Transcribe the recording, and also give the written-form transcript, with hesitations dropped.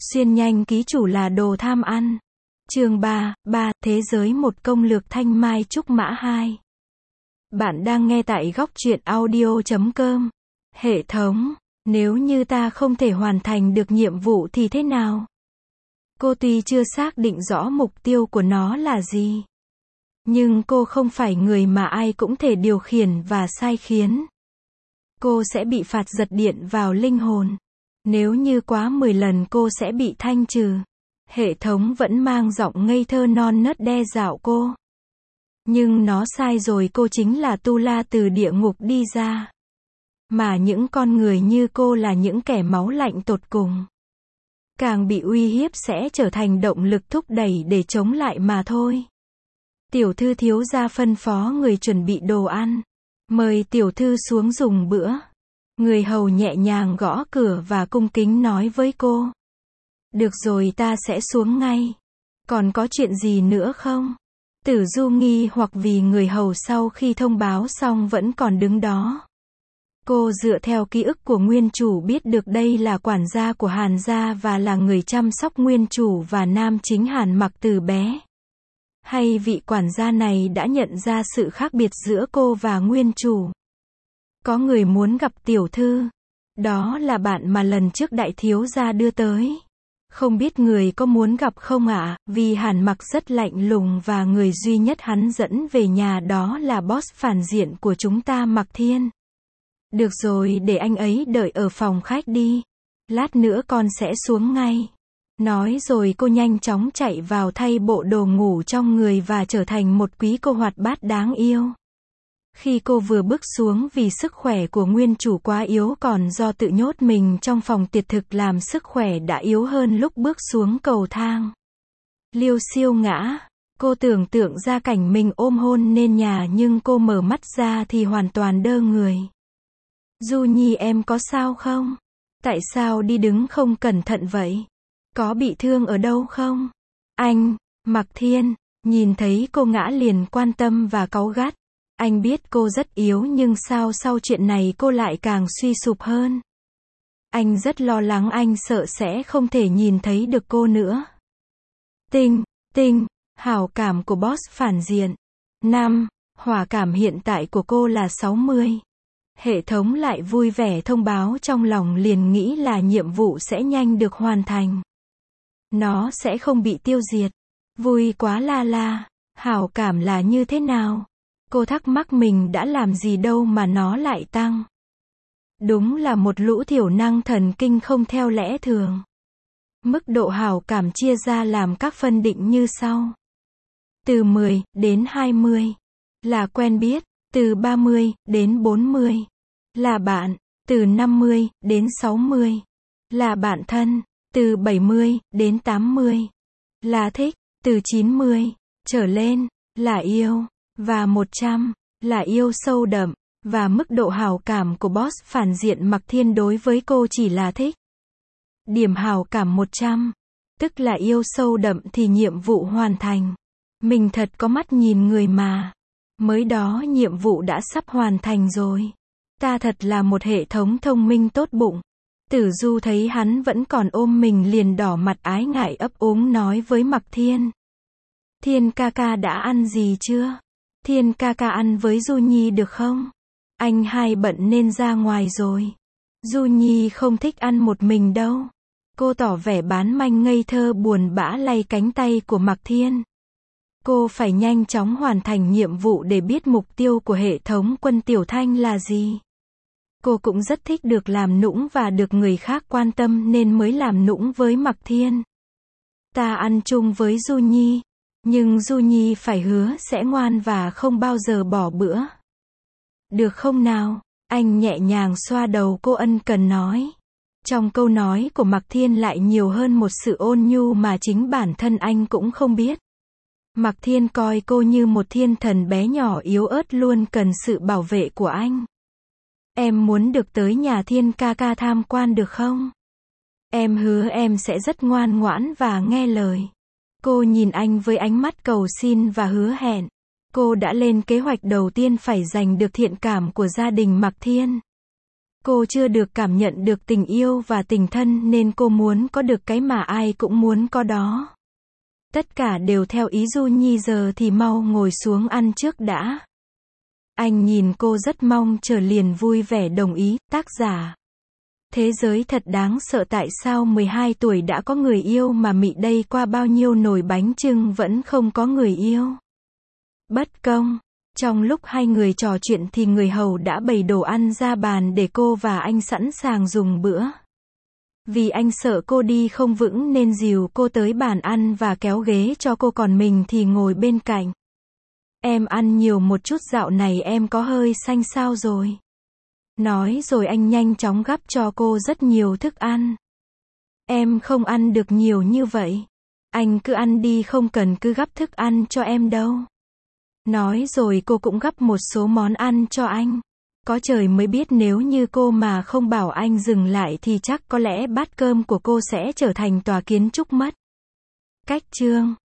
Xuyên nhanh ký chủ là đồ tham ăn. Chương 3, Thế giới một công lược thanh mai trúc mã 2. Bạn đang nghe tại góc truyện audio.com. Hệ thống, nếu như ta không thể hoàn thành được nhiệm vụ thì thế nào? Cô tuy chưa xác định rõ mục tiêu của nó là gì, nhưng cô không phải người mà ai cũng thể điều khiển và sai khiến. Cô sẽ bị phạt giật điện vào linh hồn. Nếu như quá 10 lần cô sẽ bị thanh trừ. Hệ thống vẫn mang giọng ngây thơ non nớt đe dọa cô. Nhưng nó sai rồi, cô chính là tu la từ địa ngục đi ra. Mà những con người như cô là những kẻ máu lạnh tột cùng. Càng bị uy hiếp sẽ trở thành động lực thúc đẩy để chống lại mà thôi. Tiểu thư thiếu gia phân phó người chuẩn bị đồ ăn. Mời tiểu thư xuống dùng bữa. Người hầu nhẹ nhàng gõ cửa và cung kính nói với cô. Được rồi, ta sẽ xuống ngay. Còn có chuyện gì nữa không? Tử Du nghi hoặc vì người hầu sau khi thông báo xong vẫn còn đứng đó. Cô dựa theo ký ức của nguyên chủ biết được đây là quản gia của Hàn gia và là người chăm sóc nguyên chủ và nam chính Hàn Mặc từ bé. Hay vị quản gia này đã nhận ra sự khác biệt giữa cô và nguyên chủ? Có người muốn gặp tiểu thư. Đó là bạn mà lần trước đại thiếu gia đưa tới. Không biết người có muốn gặp không ạ? Vì Hàn Mặc rất lạnh lùng và người duy nhất hắn dẫn về nhà đó là boss phản diện của chúng ta, Mặc Thiên. Được rồi, để anh ấy đợi ở phòng khách đi. Lát nữa con sẽ xuống ngay. Nói rồi cô nhanh chóng chạy vào thay bộ đồ ngủ trong người và trở thành một quý cô hoạt bát đáng yêu. Khi cô vừa bước xuống, vì sức khỏe của nguyên chủ quá yếu còn do tự nhốt mình trong phòng tiệt thực làm sức khỏe đã yếu hơn lúc bước xuống cầu thang. Liêu xiêu ngã. Cô tưởng tượng ra cảnh mình ôm hôn nên nhà nhưng cô mở mắt ra thì hoàn toàn đơ người. Du Nhi, em có sao không? Tại sao đi đứng không cẩn thận vậy? Có bị thương ở đâu không? Anh, Mặc Thiên, nhìn thấy cô ngã liền quan tâm và cáu gắt. Anh biết cô rất yếu nhưng sao sau chuyện này cô lại càng suy sụp hơn. Anh rất lo lắng, anh sợ sẽ không thể nhìn thấy được cô nữa. Tinh, hảo cảm của boss phản diện. 5. Hỏa cảm hiện tại của cô là 60. Hệ thống lại vui vẻ thông báo, trong lòng liền nghĩ là nhiệm vụ sẽ nhanh được hoàn thành. Nó sẽ không bị tiêu diệt. Vui quá la la. Hảo cảm là như thế nào? Cô thắc mắc mình đã làm gì đâu mà nó lại tăng. Đúng là một lũ thiểu năng thần kinh không theo lẽ thường. Mức độ hảo cảm chia ra làm các phân định như sau. Từ 10 đến 20 là quen biết, từ 30 đến 40 là bạn, từ 50 đến 60 là bạn thân, từ 70 đến 80 là thích, từ 90 trở lên là yêu. Và 100 là yêu sâu đậm, và mức độ hảo cảm của boss phản diện Mặc Thiên đối với cô chỉ là thích. Điểm hảo cảm 100, tức là yêu sâu đậm thì nhiệm vụ hoàn thành. Mình thật có mắt nhìn người mà. Mới đó nhiệm vụ đã sắp hoàn thành rồi. Ta thật là một hệ thống thông minh tốt bụng. Tử Du thấy hắn vẫn còn ôm mình liền đỏ mặt ái ngại ấp úng nói với Mặc Thiên. Thiên ca ca đã ăn gì chưa? Thiên ca ca ăn với Du Nhi được không? Anh hai bận nên ra ngoài rồi. Du Nhi không thích ăn một mình đâu. Cô tỏ vẻ bán manh ngây thơ buồn bã lay cánh tay của Mặc Thiên. Cô phải nhanh chóng hoàn thành nhiệm vụ để biết mục tiêu của hệ thống quân Tiểu Thanh là gì. Cô cũng rất thích được làm nũng và được người khác quan tâm nên mới làm nũng với Mặc Thiên. Ta ăn chung với Du Nhi. Nhưng Du Nhi phải hứa sẽ ngoan và không bao giờ bỏ bữa. Được không nào? Anh nhẹ nhàng xoa đầu cô ân cần nói. Trong câu nói của Mặc Thiên lại nhiều hơn một sự ôn nhu mà chính bản thân anh cũng không biết. Mặc Thiên coi cô như một thiên thần bé nhỏ yếu ớt luôn cần sự bảo vệ của anh. Em muốn được tới nhà Thiên ca ca tham quan được không? Em hứa em sẽ rất ngoan ngoãn và nghe lời. Cô nhìn anh với ánh mắt cầu xin và hứa hẹn. Cô đã lên kế hoạch đầu tiên phải giành được thiện cảm của gia đình Mặc Thiên. Cô chưa được cảm nhận được tình yêu và tình thân nên cô muốn có được cái mà ai cũng muốn có đó. Tất cả đều theo ý Du Nhi, giờ thì mau ngồi xuống ăn trước đã. Anh nhìn cô rất mong chờ liền vui vẻ đồng ý. Tác giả: Thế giới thật đáng sợ. Tại sao 12 tuổi đã có người yêu mà Mị đây qua bao nhiêu nồi bánh chưng vẫn không có người yêu? Bất công. Trong lúc hai người trò chuyện thì người hầu đã bày đồ ăn ra bàn để cô và anh sẵn sàng dùng bữa. Vì anh sợ cô đi không vững nên dìu cô tới bàn ăn và kéo ghế cho cô, còn mình thì ngồi bên cạnh. Em ăn nhiều một chút, dạo này em có hơi xanh sao rồi? Nói rồi anh nhanh chóng gắp cho cô rất nhiều thức ăn. Em không ăn được nhiều như vậy. Anh cứ ăn đi, không cần cứ gắp thức ăn cho em đâu. Nói rồi cô cũng gắp một số món ăn cho anh. Có trời mới biết nếu như cô mà không bảo anh dừng lại thì chắc có lẽ bát cơm của cô sẽ trở thành tòa kiến trúc mất. Cách chương